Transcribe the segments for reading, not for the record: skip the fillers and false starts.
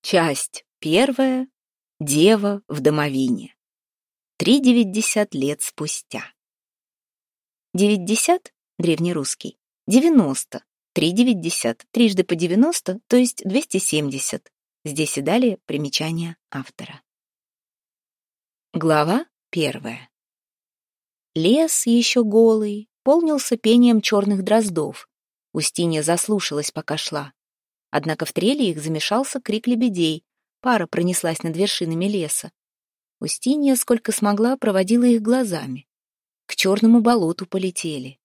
Часть первая. Дева в домовине. 3,9 лет спустя. 90, древнерусский, 90, 3,9, трижды по 90, то есть 270. Здесь и далее примечание автора. Глава первая. Лес, еще голый, полнился пением черных дроздов. Устинья заслушалась, пока шла. Однако в трели их замешался крик лебедей. Пара пронеслась над вершинами леса. Устинья, сколько смогла, проводила их глазами. К черному болоту полетели.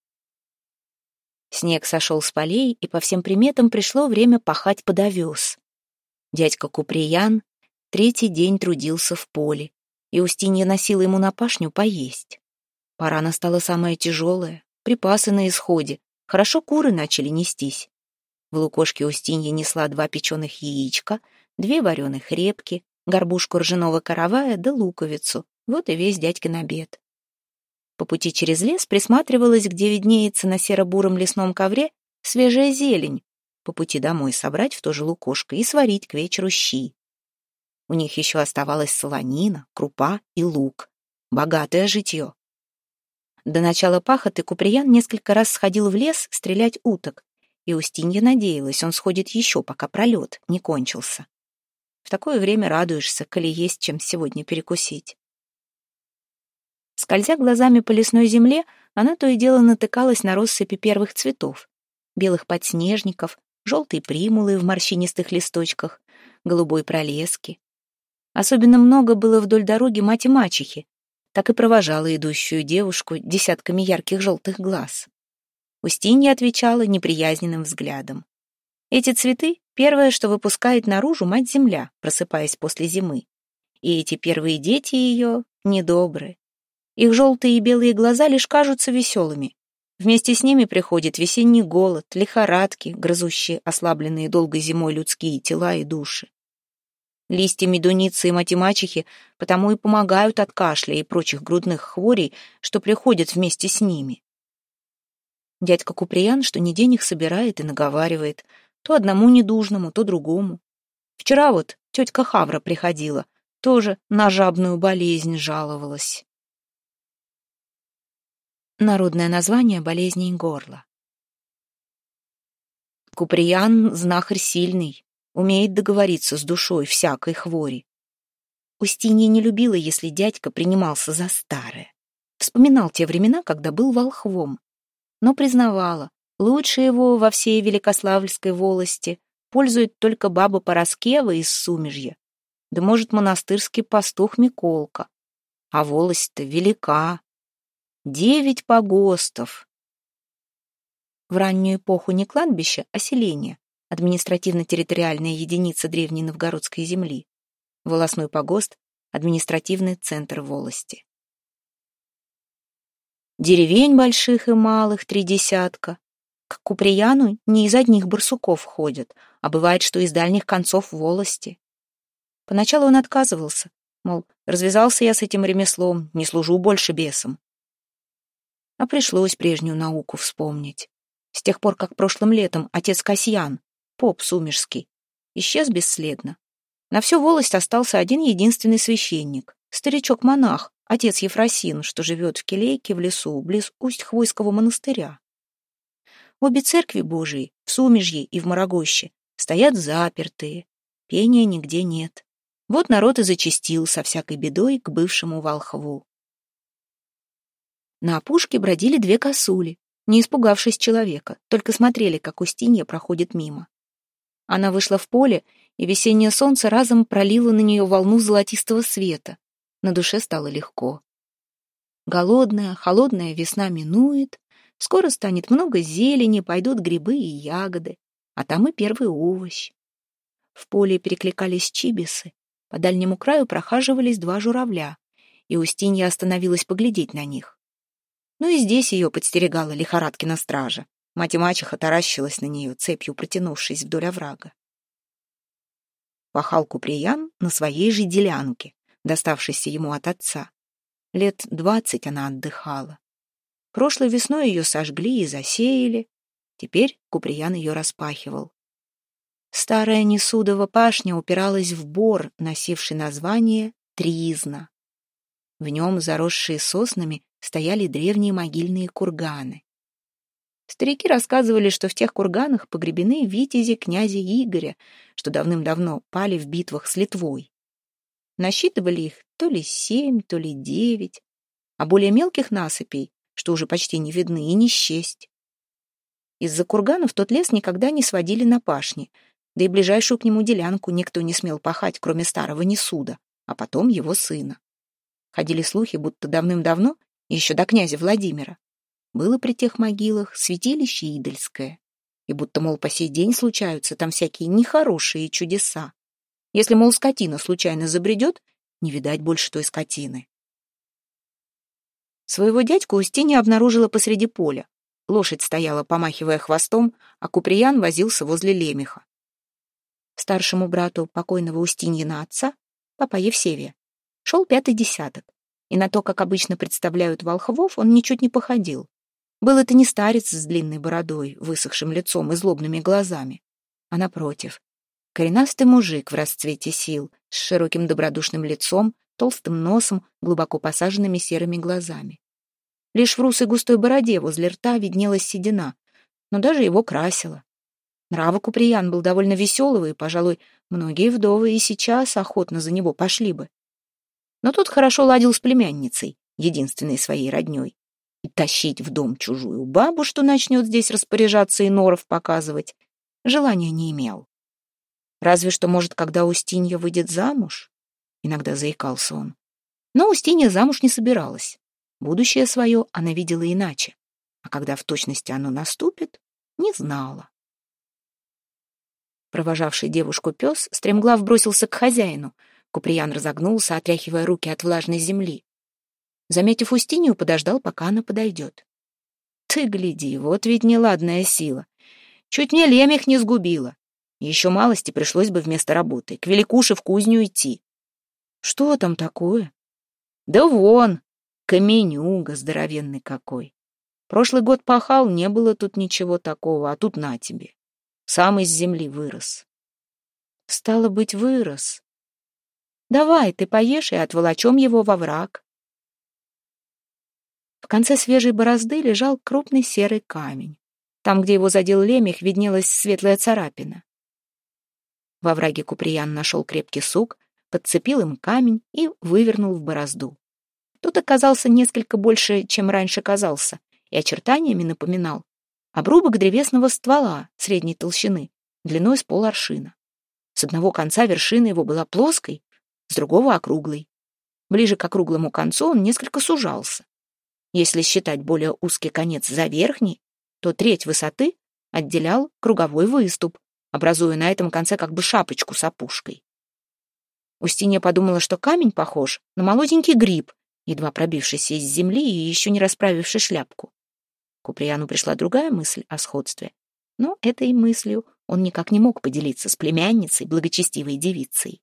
Снег сошел с полей, и по всем приметам пришло время пахать под овес. Дядька Куприян третий день трудился в поле, и Устинья носила ему на пашню поесть. Пора настала самая тяжелая, припасы на исходе, хорошо куры начали нестись. В лукошке Устинья несла 2 печеных яичка, 2 вареных репки, горбушку ржаного каравая да луковицу. Вот и весь дядькин обед. По пути через лес присматривалась, где виднеется на серо-буром лесном ковре свежая зелень. По пути домой собрать в то же лукошко и сварить к вечеру щи. У них еще оставалась солонина, крупа и лук. Богатое житье. До начала пахоты Куприян несколько раз сходил в лес стрелять уток. И Устинья надеялась, он сходит еще, пока пролет не кончился. В такое время радуешься, коли есть чем сегодня перекусить. Скользя глазами по лесной земле, она то и дело натыкалась на россыпи первых цветов. Белых подснежников, желтые примулы в морщинистых листочках, голубой пролески. Особенно много было вдоль дороги мать-мачехи, так и провожала идущую девушку десятками ярких желтых глаз. Устинья отвечала неприязненным взглядом. Эти цветы — первое, что выпускает наружу мать-земля, просыпаясь после зимы. И эти первые дети ее недобры. Их желтые и белые глаза лишь кажутся веселыми. Вместе с ними приходит весенний голод, лихорадки, грызущие ослабленные долгой зимой людские тела и души. Листья медуницы и мать-мачехи потому и помогают от кашля и прочих грудных хворей, что приходят вместе с ними. Дядька Куприян что ни день их собирает и наговаривает, то одному недужному, то другому. Вчера вот тетка Хавра приходила, тоже на жабную болезнь жаловалась. Народное название болезней горла. Куприян знахарь сильный, умеет договориться с душой всякой хвори. Устинья не любила, если дядька принимался за старое. Вспоминал те времена, когда был волхвом. Но признавала, лучше его во всей Великославльской волости пользует только баба Пороскева из Сумежья, да, может, монастырский пастух Миколка. А волость-то велика. 9 погостов. В раннюю эпоху не кладбище, а селение, административно-территориальная единица древней новгородской земли. Волостной погост — административный центр волости. Деревень больших и малых 3 десятка. К Куприяну не из одних барсуков ходят, а бывает, что из дальних концов волости. Поначалу он отказывался, мол, развязался я с этим ремеслом, не служу больше бесам. А пришлось прежнюю науку вспомнить. С тех пор, как прошлым летом отец Касьян, поп сумерский, исчез бесследно. На всю волость остался один единственный священник, старичок-монах, отец Ефросин, что живет в келейке в лесу, близ Усть-Хвойского монастыря. Обе церкви Божии, в Сумежье и в Морогоще, стоят запертые, пения нигде нет. Вот народ и зачастил со всякой бедой к бывшему волхву. На опушке бродили 2 косули, не испугавшись человека, только смотрели, как Устинья проходит мимо. Она вышла в поле, и весеннее солнце разом пролило на нее волну золотистого света. На душе стало легко. Голодная, холодная весна минует, скоро станет много зелени, пойдут грибы и ягоды, а там и первый овощ. В поле перекликались чибисы, по дальнему краю прохаживались 2 журавля, и Устинья остановилась поглядеть на них. Ну и здесь ее подстерегала лихорадкина стража. Мать-мачеха таращилась на нее, цепью протянувшись вдоль оврага. Пахал Куприян на своей же делянке, доставшейся ему от отца. Лет 20 она отдыхала. Прошлой весной ее сожгли и засеяли. Теперь Куприян ее распахивал. Старая Несудова пашня упиралась в бор, носивший название Тризна. В нем, заросшие соснами, стояли древние могильные курганы. Старики рассказывали, что в тех курганах погребены витязи князя Игоря, что давным-давно пали в битвах с Литвой. Насчитывали их то ли 7, то ли 9, а более мелких насыпей, что уже почти не видны, и не счесть. Из-за курганов тот лес никогда не сводили на пашни, да и ближайшую к нему делянку никто не смел пахать, кроме старого Несуда, а потом его сына. Ходили слухи, будто давным-давно, еще до князя Владимира, было при тех могилах святилище идольское, и будто, мол, по сей день случаются там всякие нехорошие чудеса. Если, мол, скотина случайно забредет, не видать больше той скотины. Своего дядьку Устинья обнаружила посреди поля. Лошадь стояла, помахивая хвостом, а Куприян возился возле лемеха. Старшему брату покойного Устиньина отца, папа Евсевия, шел 5-й десяток, и на то, как обычно представляют волхвов, он ничуть не походил. Был это не старец с длинной бородой, высохшим лицом и злобными глазами, а напротив, коренастый мужик в расцвете сил, с широким добродушным лицом, толстым носом, глубоко посаженными серыми глазами. Лишь в русой густой бороде возле рта виднелась седина, но даже его красило. Нрава Куприян был довольно веселого, и, пожалуй, многие вдовы и сейчас охотно за него пошли бы. Но тот хорошо ладил с племянницей, единственной своей родней. И тащить в дом чужую бабу, что начнет здесь распоряжаться и норов показывать, желания не имел. Разве что, может, когда Устинья выйдет замуж? Иногда заикался он. Но Устинья замуж не собиралась. Будущее свое она видела иначе, а когда в точности оно наступит, не знала. Провожавший девушку пес стремглав бросился к хозяину. Куприян разогнулся, отряхивая руки от влажной земли. Заметив Устинью, подождал, пока она подойдет. «Ты гляди, вот ведь неладная сила. Чуть мне лемех не сгубила. Еще малости пришлось бы вместо работы к Великуше в кузню идти». «Что там такое?» «Да вон, каменюга здоровенный какой. Прошлый год пахал, не было тут ничего такого, а тут на тебе. Сам из земли вырос». «Стало быть, вырос. Давай, ты поешь и отволочем его во враг». В конце свежей борозды лежал крупный серый камень. Там, где его задел лемех, виднелась светлая царапина. Во овраге Куприян нашел крепкий сук, подцепил им камень и вывернул в борозду. Тот оказался несколько больше, чем раньше казался, и очертаниями напоминал обрубок древесного ствола средней толщины, длиной с поларшина. С одного конца вершина его была плоской, с другого — округлой. Ближе к округлому концу он несколько сужался. Если считать более узкий конец за верхний, то треть высоты отделял круговой выступ, образуя на этом конце как бы шапочку с опушкой. Устинья подумала, что камень похож на молоденький гриб, едва пробившийся из земли и еще не расправивший шляпку. Куприяну пришла другая мысль о сходстве, но этой мыслью он никак не мог поделиться с племянницей, благочестивой девицей.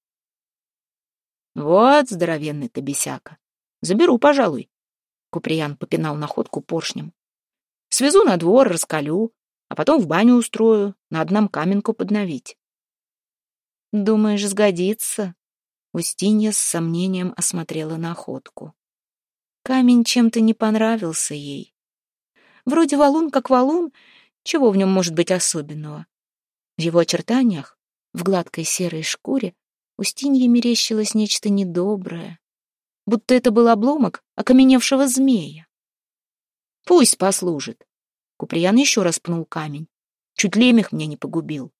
«Вот здоровенный-то бесяка. Заберу, пожалуй», — Куприян попинал находку поршнем. «Свезу на двор, раскалю, а потом в баню устрою, надо нам каменку подновить». «Думаешь, сгодится?» Устинья с сомнением осмотрела находку. Камень чем-то не понравился ей. Вроде валун как валун, чего в нем может быть особенного? В его очертаниях, в гладкой серой шкуре, Устинье мерещилось нечто недоброе, будто это был обломок окаменевшего змея. «Пусть послужит». Куприян еще раз пнул камень. «Чуть лемех меня не погубил».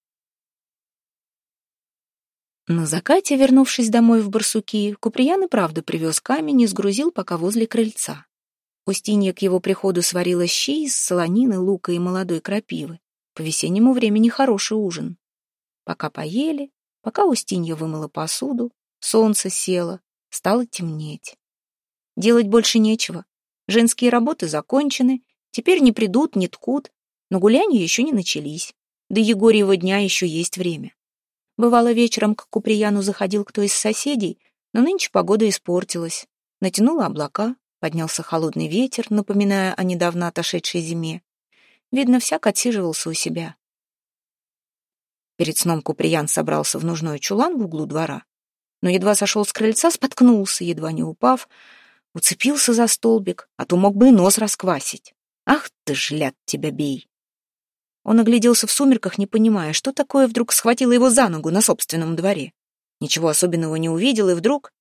На закате, вернувшись домой в Барсуки, Куприян и правда привез камень и сгрузил пока возле крыльца. Устинья к его приходу сварила щи из солонины, лука и молодой крапивы. По весеннему времени хороший ужин. Пока поели, пока Устинья вымыла посуду, солнце село, стало темнеть. Делать больше нечего. Женские работы закончены, теперь не придут, не ткут, но гуляния еще не начались. До Егорьева дня еще есть время. Бывало, вечером к Куприяну заходил кто из соседей, но нынче погода испортилась. Натянуло облака, поднялся холодный ветер, напоминая о недавно отошедшей зиме. Видно, всяк отсиживался у себя. Перед сном Куприян собрался в нужной чулан в углу двора, но едва сошел с крыльца, споткнулся, едва не упав, уцепился за столбик, а то мог бы и нос расквасить. Ах ты ж, ляд тебя бей! Он огляделся в сумерках, не понимая, что такое вдруг схватило его за ногу на собственном дворе. Ничего особенного не увидел, и вдруг...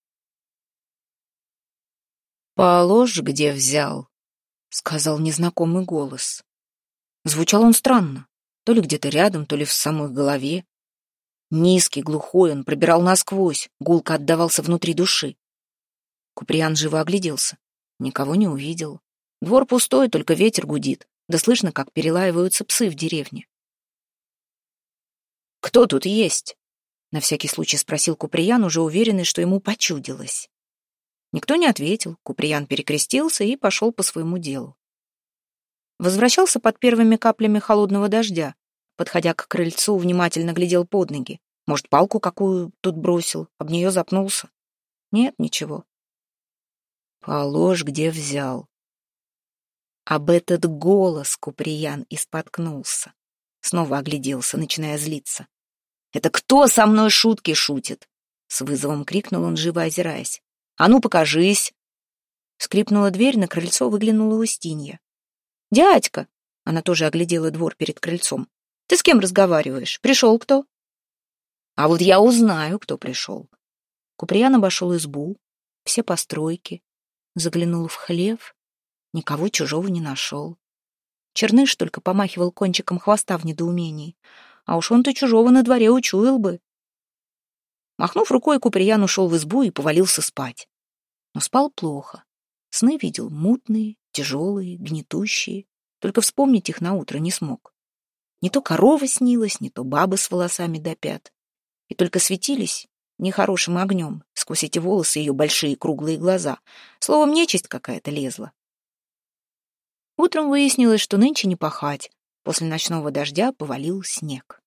«Положь, где взял», — сказал незнакомый голос. Звучал он странно, то ли где-то рядом, то ли в самой голове. Низкий, глухой, он пробирал насквозь, гулко отдавался внутри души. Куприян живо огляделся. Никого не увидел. Двор пустой, только ветер гудит, да слышно, как перелаиваются псы в деревне. «Кто тут есть?» — на всякий случай спросил Куприян, уже уверенный, что ему почудилось. Никто не ответил, Куприян перекрестился и пошел по своему делу. Возвращался под первыми каплями холодного дождя. Подходя к крыльцу, внимательно глядел под ноги. Может, палку какую тут бросил, об нее запнулся? Нет, ничего. «Положь, где взял». Об этот голос Куприян и споткнулся. Снова огляделся, начиная злиться. «Это кто со мной шутки шутит?» С вызовом крикнул он, живо озираясь. «А ну, покажись!» Скрипнула дверь, на крыльцо выглянула Устинья. «Дядька!» — она тоже оглядела двор перед крыльцом. «Ты с кем разговариваешь? Пришел кто?» «А вот я узнаю, кто пришел». Куприян обошел избу, все постройки, заглянул в хлев, никого чужого не нашел. Черныш только помахивал кончиком хвоста в недоумении, а уж он-то чужого на дворе учуял бы. Махнув рукой, Куприян ушел в избу и повалился спать. Но спал плохо. Сны видел мутные, тяжелые, гнетущие. Только вспомнить их наутро не смог. Не то корова снилась, не то баба с волосами до пят. И только светились нехорошим огнем сквозь эти волосы ее большие круглые глаза. Словом, нечисть какая-то лезла. Утром выяснилось, что нынче не пахать. После ночного дождя повалил снег.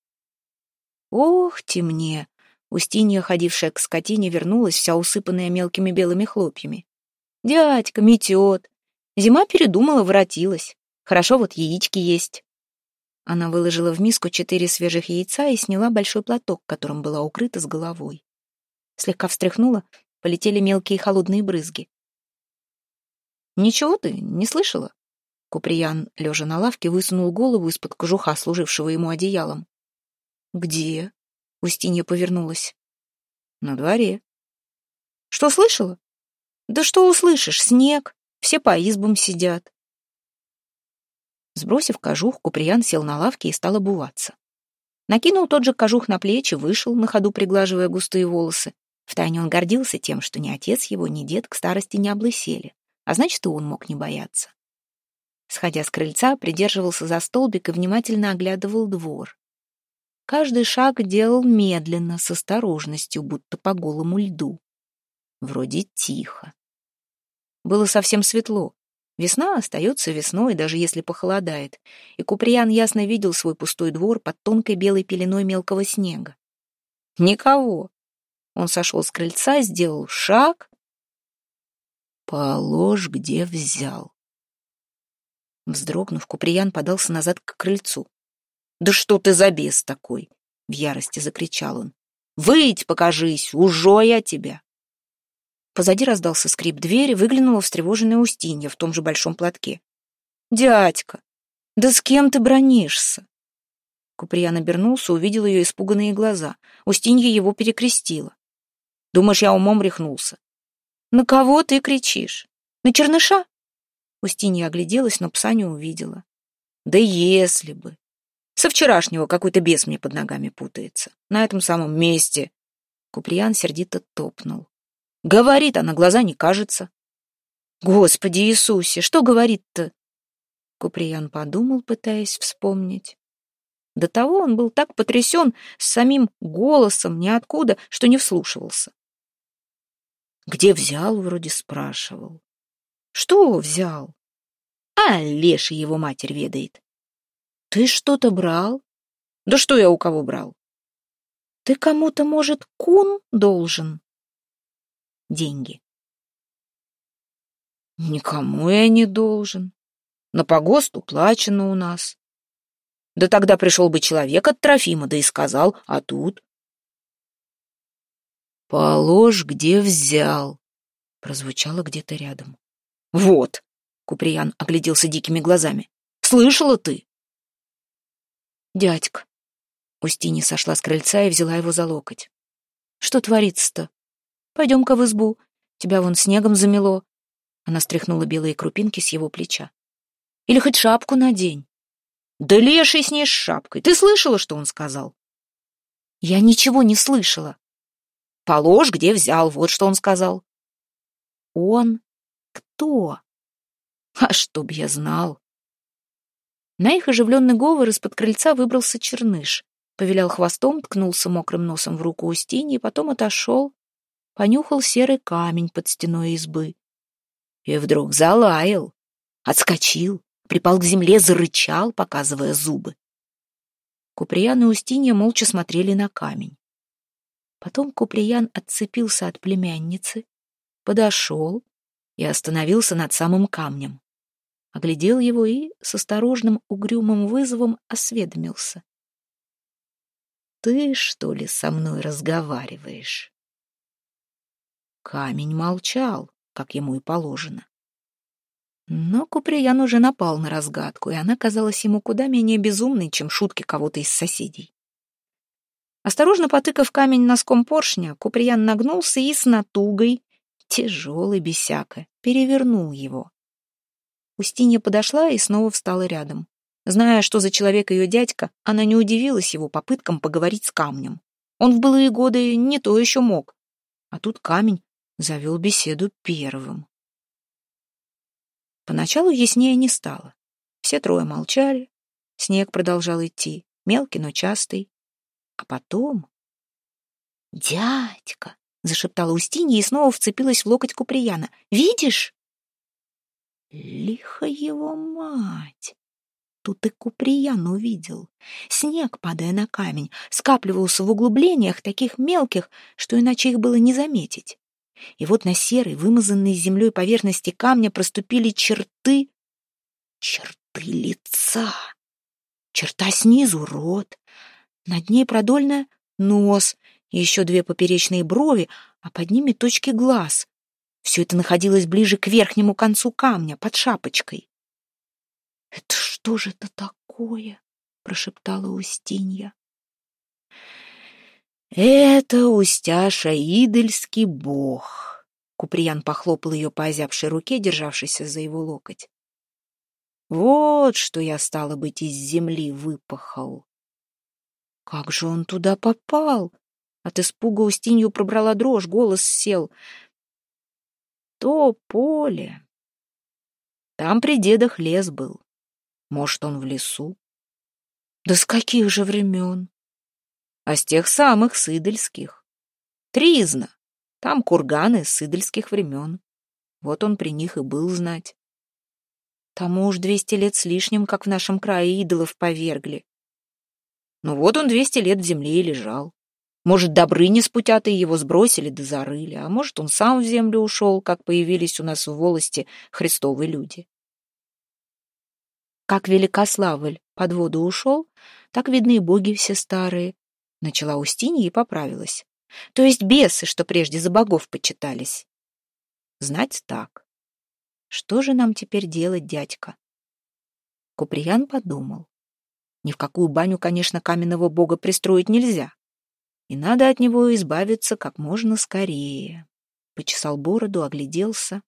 Ох, темне! Устинья, ходившая к скотине, вернулась, вся усыпанная мелкими белыми хлопьями. «Дядька, метет. Зима передумала, воротилась. Хорошо, вот яички есть». Она выложила в миску 4 свежих яйца и сняла большой платок, которым была укрыта с головой. Слегка встряхнула, полетели мелкие холодные брызги. «Ничего ты не слышала?» Куприян, лежа на лавке, высунул голову из-под кожуха, служившего ему одеялом. «Где?» — Устинья повернулась. «На дворе». «Что слышала?» «Да что услышишь? Снег. Все по избам сидят». Сбросив кожух, Куприян сел на лавке и стал обуваться. Накинул тот же кожух на плечи, вышел, на ходу приглаживая густые волосы. Втайне он гордился тем, что ни отец его, ни дед к старости не облысели, а значит, и он мог не бояться. Сходя с крыльца, придерживался за столбик и внимательно оглядывал двор. Каждый шаг делал медленно, с осторожностью, будто по голому льду. Вроде тихо. Было совсем светло. Весна остается весной, даже если похолодает, и Куприян ясно видел свой пустой двор под тонкой белой пеленой мелкого снега. Никого. Он сошел с крыльца, сделал шаг. «Положь, где взял». Вздрогнув, Куприян подался назад к крыльцу. «Да что ты за бес такой?» — в ярости закричал он. «Выйдь, покажись, ужо я тебя!» Позади раздался скрип двери, выглянула встревоженная Устинья в том же большом платке. «Дядька, да с кем ты бранишься?» Куприян обернулся, увидел ее испуганные глаза. Устинья его перекрестила. «Думаешь, я умом рехнулся?» «На кого ты кричишь? На черныша?» Устинья огляделась, но пса не увидела. «Да если бы! Со вчерашнего какой-то бес мне под ногами путается. На этом самом месте!» Куприян сердито топнул. «Говорит, а на глаза не кажется». «Господи Иисусе, что говорит-то?» Куприян подумал, пытаясь вспомнить. До того он был так потрясен с самим голосом ниоткуда, что не вслушивался. «Где взял?» — вроде спрашивал. «Что взял?» «А леший его матерь ведает». «Ты что-то брал?» «Да что я у кого брал?» «Ты кому-то, может, кун должен?» «Деньги». «Никому я не должен. На погост уплачено у нас». Да тогда пришел бы человек от Трофима, да и сказал, а тут... «Положь, где взял», — прозвучало где-то рядом. «Вот», — Куприян огляделся дикими глазами, — «слышала ты?» «Дядька». Устинья сошла с крыльца и взяла его за локоть. «Что творится-то? Пойдем-ка в избу. Тебя вон снегом замело». Она стряхнула белые крупинки с его плеча. «Или хоть шапку надень». «Да леший с ней с шапкой. Ты слышала, что он сказал?» «Я ничего не слышала». «Положь, где взял, вот что он сказал». «Он? Кто?» «А чтоб я знал». На их оживленный говор из-под крыльца выбрался черныш, повилял хвостом, ткнулся мокрым носом в руку Устиньи, потом отошел, понюхал серый камень под стеной избы. И вдруг залаял, отскочил, припал к земле, зарычал, показывая зубы. Куприян и Устинья молча смотрели на камень. Потом Куприян отцепился от племянницы, подошел и остановился над самым камнем. Оглядел его и с осторожным угрюмым вызовом осведомился. «Ты, что ли, со мной разговариваешь?» Камень молчал, как ему и положено. Но Куприян уже напал на разгадку, и она казалась ему куда менее безумной, чем шутки кого-то из соседей. Осторожно потыкав камень носком поршня, Куприян нагнулся и с натугой, тяжелый бесяка, перевернул его. Устинья подошла и снова встала рядом. Зная, что за человек ее дядька, она не удивилась его попыткам поговорить с камнем. Он в былые годы не то еще мог. А тут камень завел беседу первым. Поначалу яснее не стало. Все трое молчали, снег продолжал идти, мелкий, но частый. А потом... «Дядька!» — зашептала Устинья и снова вцепилась в локоть Куприяна. «Видишь?» Лихо его мать! Тут и Куприян увидел. Снег, падая на камень, скапливался в углублениях, таких мелких, что иначе их было не заметить. И вот на серой, вымазанной землей поверхности камня проступили черты лица. Черта снизу — рот, над ней продольная — нос, еще две поперечные брови, а под ними точки глаз. Все это находилось ближе к верхнему концу камня, под шапочкой. «Это что же это такое?» — прошептала Устинья. «Это Устяша идольский бог», — Куприян похлопал ее по озябшей руке, державшейся за его локоть. «Вот что я, стало быть, из земли выпахал». «Как же он туда попал?» От испуга Устинью пробрала дрожь, голос сел. «То поле. Там при дедах лес был. Может, он в лесу. Да с каких же времен? А с тех самых сидельских. Тризна. Там курганы с сидельских времен. Вот он при них и был знать. Тому уж 200 лет с лишним, как в нашем крае идолов повергли. Ну вот он 200 лет в земле и лежал. Может, Добрыни с путятой его сбросили да зарыли, а может, он сам в землю ушел, как появились у нас в волости христовы люди. Как Великославль под воду ушел, так видны и боги все старые. Начала Устинья и поправилась. То есть бесы, что прежде за богов почитались. Знать так. Что же нам теперь делать, дядька? Куприян подумал. Ни в какую баню, конечно, каменного бога пристроить нельзя. И надо от него избавиться как можно скорее. Почесал бороду, огляделся.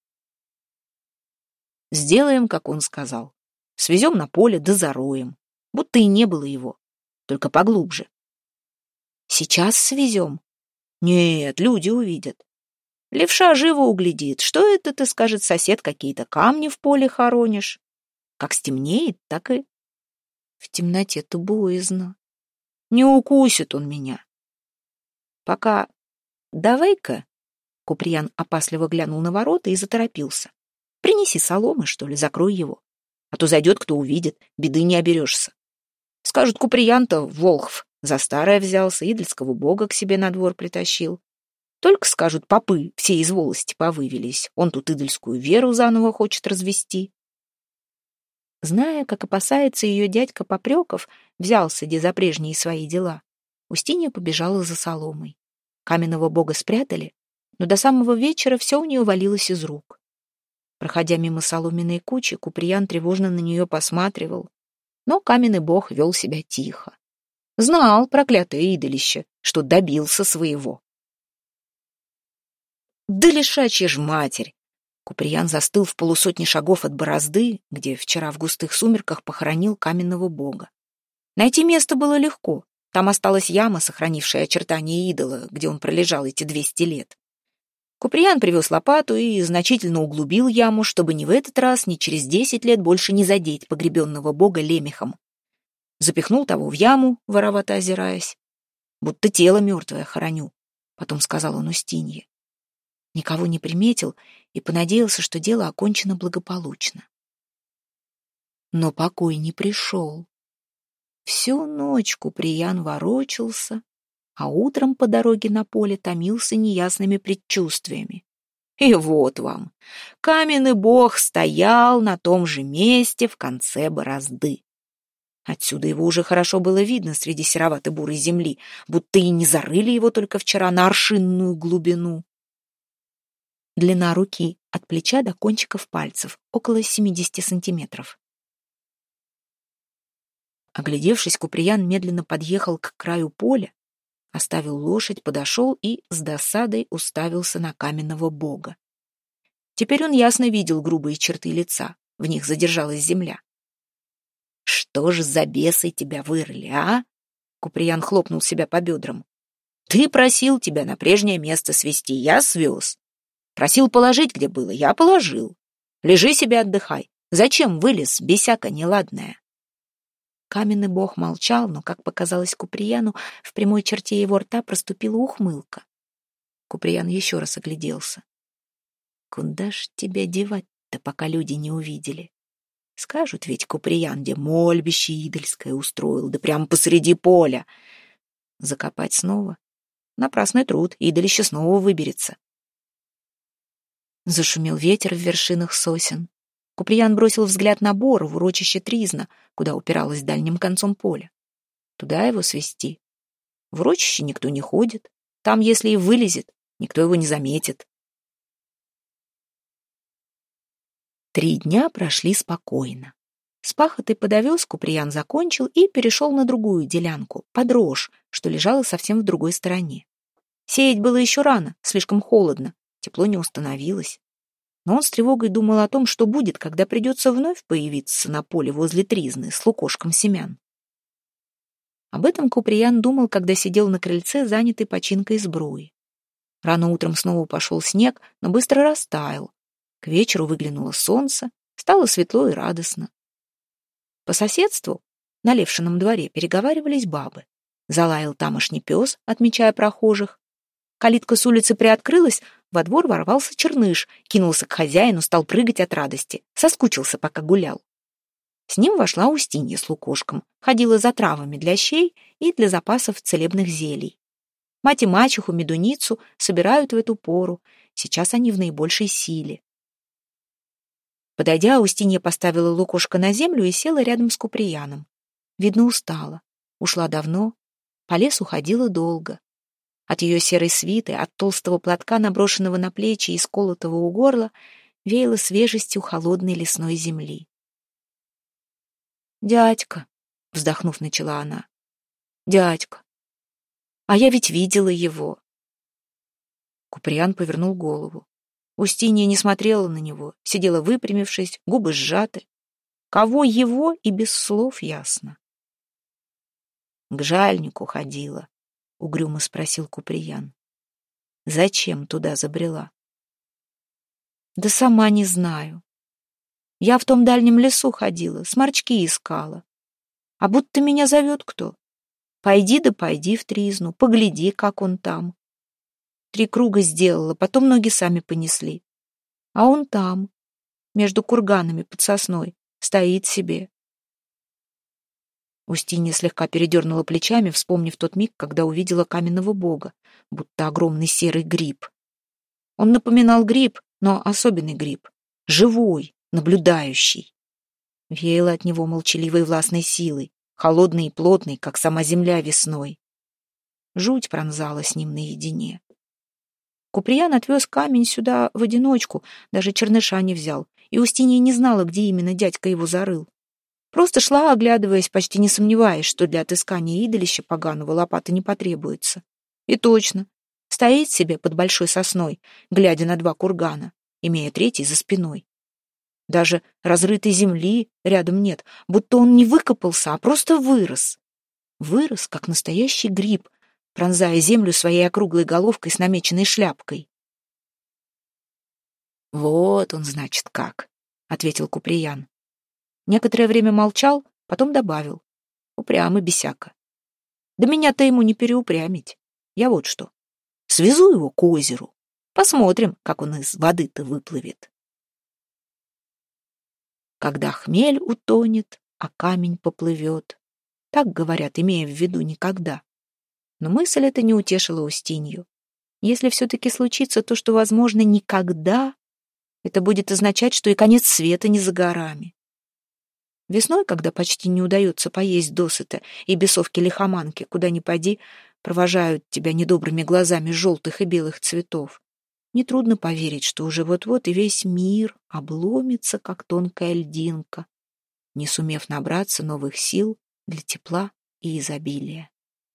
Сделаем, как он сказал. Свезем на поле да зароем, будто и не было его, только поглубже. Сейчас свезем? Нет, люди увидят. Левша живо углядит. Что это ты, скажет сосед, какие-то камни в поле хоронишь? Как стемнеет, так и... В темноте-то боязно. Не укусит он меня. Пока... Давай-ка... Куприян опасливо глянул на ворота и заторопился. Принеси соломы, что ли, закрой его. А то зайдет, кто увидит, беды не оберешься. Скажут, Куприян-то волхв за старое взялся, идольского бога к себе на двор притащил. Только, скажут, попы все из волости повывелись. Он тут идольскую веру заново хочет развести. Зная, как опасается ее дядька Попреков, взялся де за прежние свои дела, Устинья побежала за соломой. Каменного бога спрятали, но до самого вечера все у нее валилось из рук. Проходя мимо соломенной кучи, Куприян тревожно на нее посматривал, но каменный бог вел себя тихо. Знал, проклятое идолище, что добился своего. Да лишачья ж матерь! Куприян застыл в полусотни шагов от борозды, где вчера в густых сумерках похоронил каменного бога. Найти место было легко. Там осталась яма, сохранившая очертания идола, где он пролежал эти 200 лет. Куприян привез лопату и значительно углубил яму, чтобы ни в этот раз, ни через 10 лет больше не задеть погребенного бога лемехом. Запихнул того в яму, воровато озираясь. Будто тело мертвое хороню, потом сказал он Устинье. Никого не приметил и понадеялся, что дело окончено благополучно. Но покой не пришел. Всю ночь Куприян ворочался, а утром по дороге на поле томился неясными предчувствиями. И вот вам, каменный бог стоял на том же месте в конце борозды. Отсюда его уже хорошо было видно среди серовато-бурой земли, будто и не зарыли его только вчера на аршинную глубину. Длина руки от плеча до кончиков пальцев, около 70 сантиметров. Оглядевшись, Куприян медленно подъехал к краю поля, оставил лошадь, подошел и с досадой уставился на каменного бога. Теперь он ясно видел грубые черты лица, в них задержалась земля. «Что ж за бесы тебя вырыли, а?» Куприян хлопнул себя по бедрам. «Ты просил тебя на прежнее место свести, я свез. Просил положить, где было, я положил. Лежи себе, отдыхай. Зачем вылез, бесяка неладная?» Каменный бог молчал, но, как показалось Куприяну, в прямой черте его рта проступила ухмылка. Куприян еще раз огляделся. «Куда ж тебя девать-то, пока люди не увидели? Скажут ведь, Куприян, где мольбище идольское устроил, да прямо посреди поля. Закопать снова? Напрасный труд, идолище снова выберется». Зашумел ветер в вершинах сосен. Куприян бросил взгляд на бору в урочище Тризна, куда упиралось дальним концом поля. Туда его свести. В урочище никто не ходит. Там, если и вылезет, никто его не заметит. 3 дня прошли спокойно. С пахотой под овес Куприян закончил и перешел на другую делянку, под рожь, что лежала совсем в другой стороне. Сеять было еще рано, слишком холодно, тепло не установилось. Но он с тревогой думал о том, что будет, когда придется вновь появиться на поле возле Тризны с лукошком семян. Об этом Куприян думал, когда сидел на крыльце, занятый починкой сбруи. Рано утром снова пошел снег, но быстро растаял. К вечеру выглянуло солнце, стало светло и радостно. По соседству, на Левшином дворе, переговаривались бабы. Залаял тамошний пес, отмечая прохожих. Калитка с улицы приоткрылась, во двор ворвался черныш, кинулся к хозяину, стал прыгать от радости, соскучился, пока гулял. С ним вошла Устинья с лукошком, ходила за травами для щей и для запасов целебных зелий. Мать и мачеху, медуницу собирают в эту пору, сейчас они в наибольшей силе. Подойдя, Устинья поставила лукошко на землю и села рядом с Куприяном. Видно, устала, ушла давно, по лесу ходила долго. От ее серой свиты, от толстого платка, наброшенного на плечи и сколотого у горла, веяло свежестью холодной лесной земли. «Дядька», — вздохнув, начала она, — «дядька, а я ведь видела его». Куприян повернул голову. Устинья не смотрела на него, сидела выпрямившись, губы сжаты. Кого его и без слов ясно. «К жальнику ходила», — угрюмо спросил Куприян. «Зачем туда забрела?» «Да сама не знаю. Я в том дальнем лесу ходила, сморчки искала. А будто меня зовет кто. Пойди да пойди в Тризну, погляди, как он там. 3 круга сделала, потом ноги сами понесли. А он там, между курганами под сосной, стоит себе». Устинья слегка передернула плечами, вспомнив тот миг, когда увидела каменного бога, будто огромный серый гриб. Он напоминал гриб, но особенный гриб, живой, наблюдающий. Веяло от него молчаливой властной силой, холодной и плотной, как сама земля весной. Жуть пронзала с ним наедине. Куприян отвез камень сюда в одиночку, даже черныша не взял, и Устинья не знала, где именно дядька его зарыл. Просто шла, оглядываясь, почти не сомневаясь, что для отыскания идолища поганого лопаты не потребуется. И точно, стоит себе под большой сосной, глядя на два кургана, имея третий за спиной. Даже разрытой земли рядом нет, будто он не выкопался, а просто вырос. Вырос, как настоящий гриб, пронзая землю своей округлой головкой с намеченной шляпкой. «Вот он, значит, как», — ответил Куприян. Некоторое время молчал, потом добавил. Упрямый бесяка. Да меня-то ему не переупрямить. Я вот что. Свезу его к озеру. Посмотрим, как он из воды-то выплывет. Когда хмель утонет, а камень поплывет. Так говорят, имея в виду никогда. Но мысль эта не утешила Устинью. Если все-таки случится то, что, возможно, никогда, это будет означать, что и конец света не за горами. Весной, когда почти не удается поесть досыта, и бесовки-лихоманки, куда ни поди, провожают тебя недобрыми глазами желтых и белых цветов, нетрудно поверить, что уже вот-вот и весь мир обломится, как тонкая льдинка, не сумев набраться новых сил для тепла и изобилия.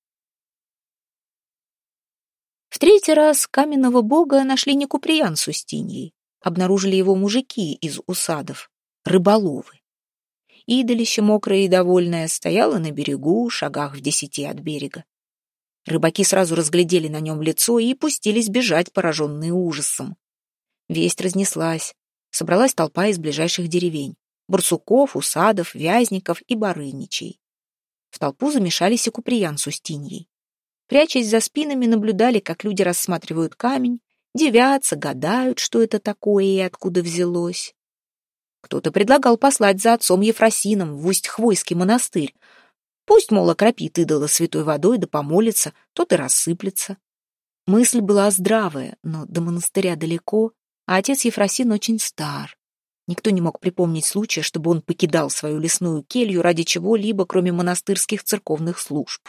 В третий раз каменного бога нашли не Куприян с Устиньей, обнаружили его мужики из усадов, рыболовы. Идолище, мокрое и довольное, стояло на берегу, шагах в 10 от берега. Рыбаки сразу разглядели на нем лицо и пустились бежать, пораженные ужасом. Весть разнеслась. Собралась толпа из ближайших деревень — Барсуков, Усадов, Вязников и Барыничей. В толпу замешались и Куприян с Устиньей. Прячась за спинами, наблюдали, как люди рассматривают камень, дивятся, гадают, что это такое и откуда взялось. Кто-то предлагал послать за отцом Ефросином в Усть-Хвойский монастырь. Пусть, мол, окропит идола святой водой да помолится, тот и рассыплется. Мысль была здравая, но до монастыря далеко, а отец Ефросин очень стар. Никто не мог припомнить случая, чтобы он покидал свою лесную келью ради чего-либо, кроме монастырских церковных служб.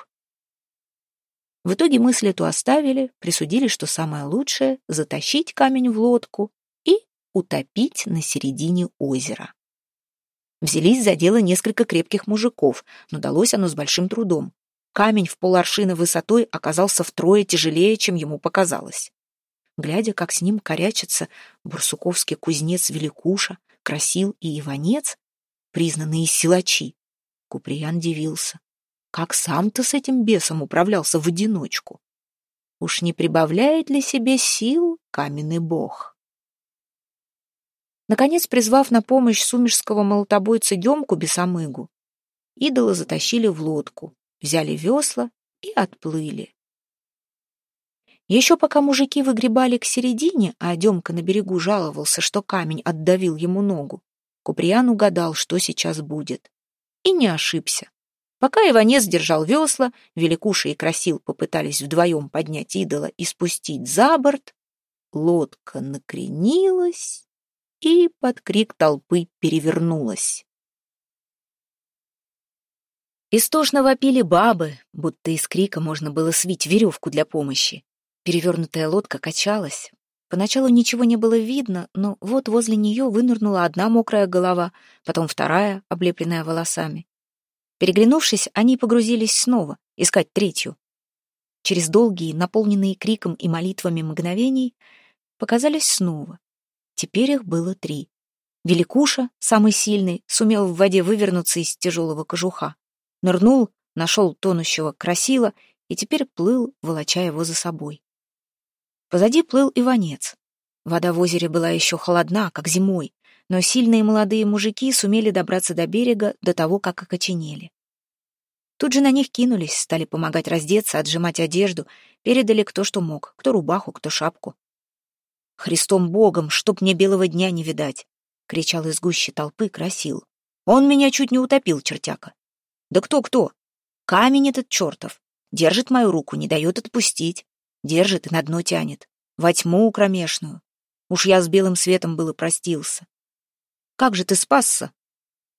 В итоге мысль эту оставили, присудили, что самое лучшее — затащить камень в лодку и утопить на середине озера. Взялись за дело несколько крепких мужиков, но далось оно с большим трудом. Камень в поларшина высотой оказался втрое тяжелее, чем ему показалось. Глядя, как с ним корячатся барсуковский кузнец Великуша, Красил и Иванец, признанные силачи, Куприян дивился. Как сам-то с этим бесом управлялся в одиночку? Уж не прибавляет ли себе сил каменный бог? Наконец, призвав на помощь сумерского молотобойца Демку Бесомыгу, идола затащили в лодку, взяли весла и отплыли. Еще пока мужики выгребали к середине, а Демка на берегу жаловался, что камень отдавил ему ногу, Куприян угадал, что сейчас будет. И не ошибся. Пока Иванец держал весла, Великуша и Красил попытались вдвоем поднять идола и спустить за борт, лодка накренилась и под крик толпы перевернулась. Истошно вопили бабы, будто из крика можно было свить веревку для помощи. Перевернутая лодка качалась. Поначалу ничего не было видно, но вот возле нее вынырнула одна мокрая голова, потом вторая, облепленная волосами. Переглянувшись, они погрузились снова, искать третью. Через долгие, наполненные криком и молитвами мгновений, показались снова. Теперь их было 3. Великуша, самый сильный, сумел в воде вывернуться из тяжелого кожуха. Нырнул, нашел тонущего Красила и теперь плыл, волоча его за собой. Позади плыл Иванец. Вода в озере была еще холодна, как зимой, но сильные молодые мужики сумели добраться до берега до того, как окоченели. Тут же на них кинулись, стали помогать раздеться, отжимать одежду, передали кто что мог, кто рубаху, кто шапку. «Христом Богом, чтоб мне белого дня не видать!» — кричал из гущи толпы Красил. «Он меня чуть не утопил, чертяка!» «Да кто-кто? Камень этот чертов! Держит мою руку, не дает отпустить. Держит и на дно тянет. Во тьму кромешную. Уж я с белым светом было простился. Как же ты спасся?»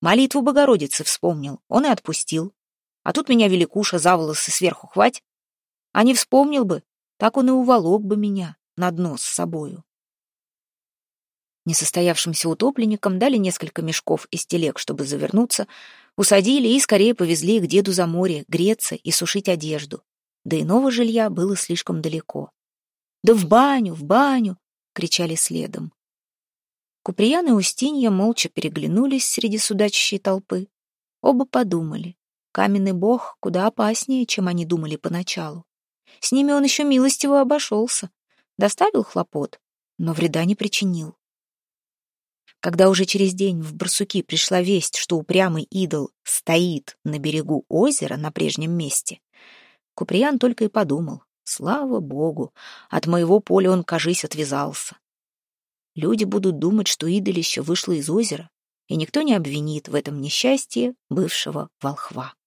Молитву Богородицы вспомнил, он и отпустил. А тут меня великуша за волосы сверху хвать. А не вспомнил бы, так он и уволок бы меня на дно с собою. Несостоявшимся утопленникам дали несколько мешков из телег, чтобы завернуться, усадили и скорее повезли к деду за море греться и сушить одежду. Да иного жилья было слишком далеко. «Да в баню, в баню!» — кричали следом. Куприян и Устинья молча переглянулись среди судачащей толпы. Оба подумали. Каменный бог куда опаснее, чем они думали поначалу. С ними он еще милостиво обошелся. Доставил хлопот, но вреда не причинил. Когда уже через день в Барсуки пришла весть, что упрямый идол стоит на берегу озера на прежнем месте, Куприян только и подумал: слава богу, от моего поля он, кажись, отвязался. Люди будут думать, что идолище вышло из озера, и никто не обвинит в этом несчастье бывшего волхва.